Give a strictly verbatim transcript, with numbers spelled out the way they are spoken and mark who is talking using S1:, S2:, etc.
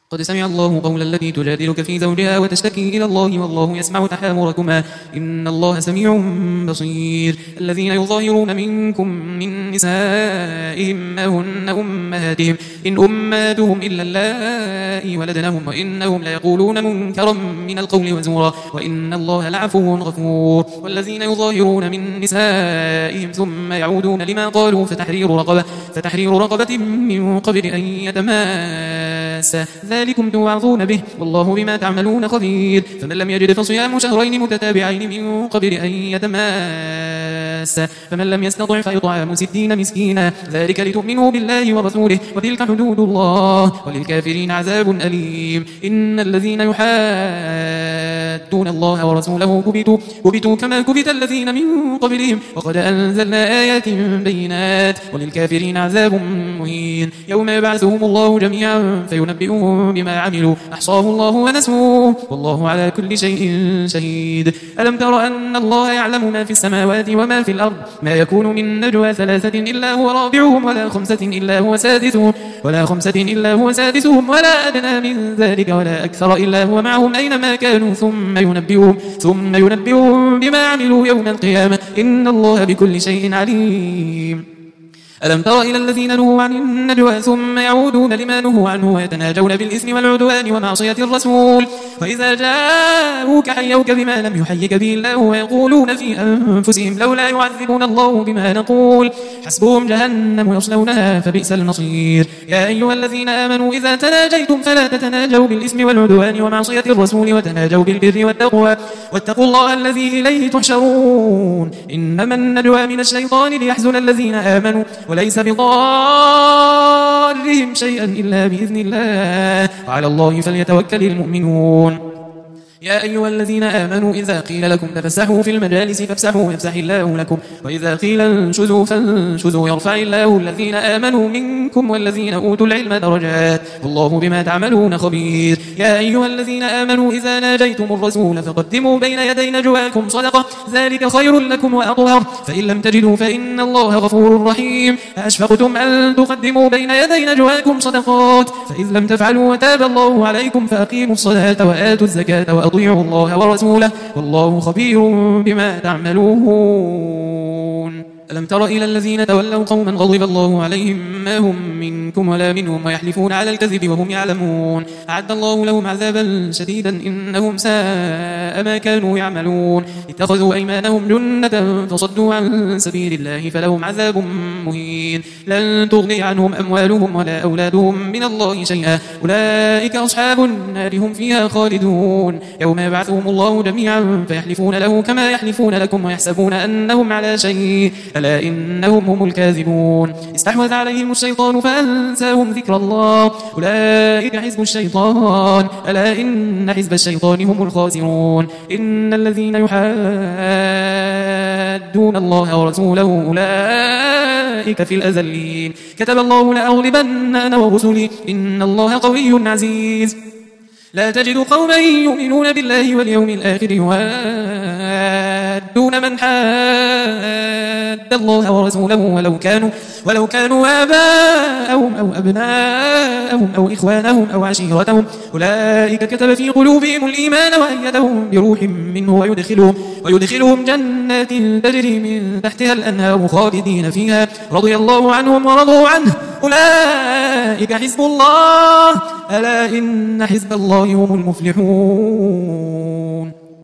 S1: قد سمع الله قول التي تجادلك في زوجها وتشتكي إلى الله والله يسمع تحاوركما إن الله سميع بصير. الذين يظاهرون منكم من نسائهم ما هن أمهاتهم إن أمهاتهم إلا اللائي ولدنهم وإنهم ليقولون منكرا من القول وزورا وإن الله لعفو غفور. والذين يظاهرون من نسائهم ثم يعودون لما قالوا فتحرير رقبة, فتحرير رقبة من قبل أن يتماسا ذلكم توعظون به والله بما تعملون خبير. فمن لم يجد فصيام شهرين متتابعين من قبل أن يتماسا فمن لم يستطع فيطعام ستين مسكينا ذلك لتؤمنوا بالله ورسوله وتلك حدود الله وللكافرين عذاب أليم. إن الذين يحادون الله ورسوله كبتوا, كبتوا كما كبت الذين من قبلهم وقد أنزلنا آيات بينات وللكافرين عذاب مهين. يوم يبعثهم الله جميعا فينبئهم بما عملوا أحصاه الله ونسوه والله على كل شيء شهيد. ألم تر أن الله يعلم ما في السماوات وما في الأرض ما يكون من نجوى ثلاثة إلا هو رابعهم ولا خمسة إلا هو سادسهم ولا خمسة إلا هو سادسهم ولا أدنى من ذلك ولا أكثر إلا هو معهم أينما كانوا ثم ينبئهم ثم ينبئهم بما عملوا يوم القيامة إن الله بكل شيء عليم. ألم تر إلى الذين نهوا عن النجوى ثم يعودون لما نهوا عنه ويتناجون بالإثم والعدوان ومعصية الرسول وإذا جاءوك حيوك بما لم يحيك به الله ويقولون في أنفسهم لولا يعذبون الله بما نقول حسبهم جهنم يصلونها فبئس المصير. يا أيها الذين آمنوا إذا تناجيتم فلا تتناجوا بالإثم والعدوان ومعصية الرسول وتناجوا بالبر والتقوى واتقوا الله الذي إليه تحشرون. إنما النجوى من الشيطان ليحزن الذين آمنوا وليس بضارهم شيئا إلا بإذن الله وعلى الله فليتوكل المؤمنون. يا أيها الذين آمنوا إذا قيل لكم تفسحوا في المجالس فافسحوا يفسح الله لكم وإذا قيل انشزوا فانشزوا يرفع الله الذين آمنوا منكم والذين أوتوا العلم درجات والله بما تعملون خبير. يا أيها الذين آمنوا إذا ناجيتم الرسول فقدموا بين يدي نجواكم صدقة ذلك خير لكم وأطهر فإن لم تجدوا فإن الله غفور رحيم. أشفقتم أن تقدموا بين يدي نجواكم صدقات فإذ لم تفعلوا وتاب الله عليكم فأقيموا الصلاة وآتوا الزكاة وأطيعوا الله ورسوله والله خبير بما تعملون. ألم تر إلى الذين تولوا قوما غضب الله عليهم ما هم منكم ولا منهم ويحلفون على الكذب وهم يعلمون أعد الله لهم عذابا شديدا إنهم ساء ما كانوا يعملون. اتخذوا أيمانهم جنة فصدوا عن سبيل الله فلهم عذاب مهين. لن تغني عنهم أموالهم ولا أولادهم من الله شيئا أولئك أصحاب النار هم فيها خالدون. يوم يبعثهم الله جميعا فيحلفون له كما يحلفون لكم ويحسبون أنهم على شيء ألا إنهم هم الكاذبون. استحوذ عليهم الشيطان فأنساهم ذكر الله أولئك حزب الشيطان ألا إن حزب الشيطان هم الخاسرون. إن الذين يحادون الله ورسوله أولئك في الأذلين كتب الله لأغلبن أنا ورسلي إن الله قوي عزيز. لا تجد قوما يؤمنون بالله واليوم الآخر يوادون من حاد الله ورسوله ولو كانوا ولو كانوا آباءهم أو أبناءهم أو إخوانهم أو عشيرتهم أولئك كتب في قلوبهم الإيمان وأيدهم بروح منه ويدخلهم ويدخلهم جنات تجري من تحتها الأنهار خالدين فيها رضي الله عنهم ورضوا عنه أولئك حزب الله ألا إن حزب الله هم المفلحون.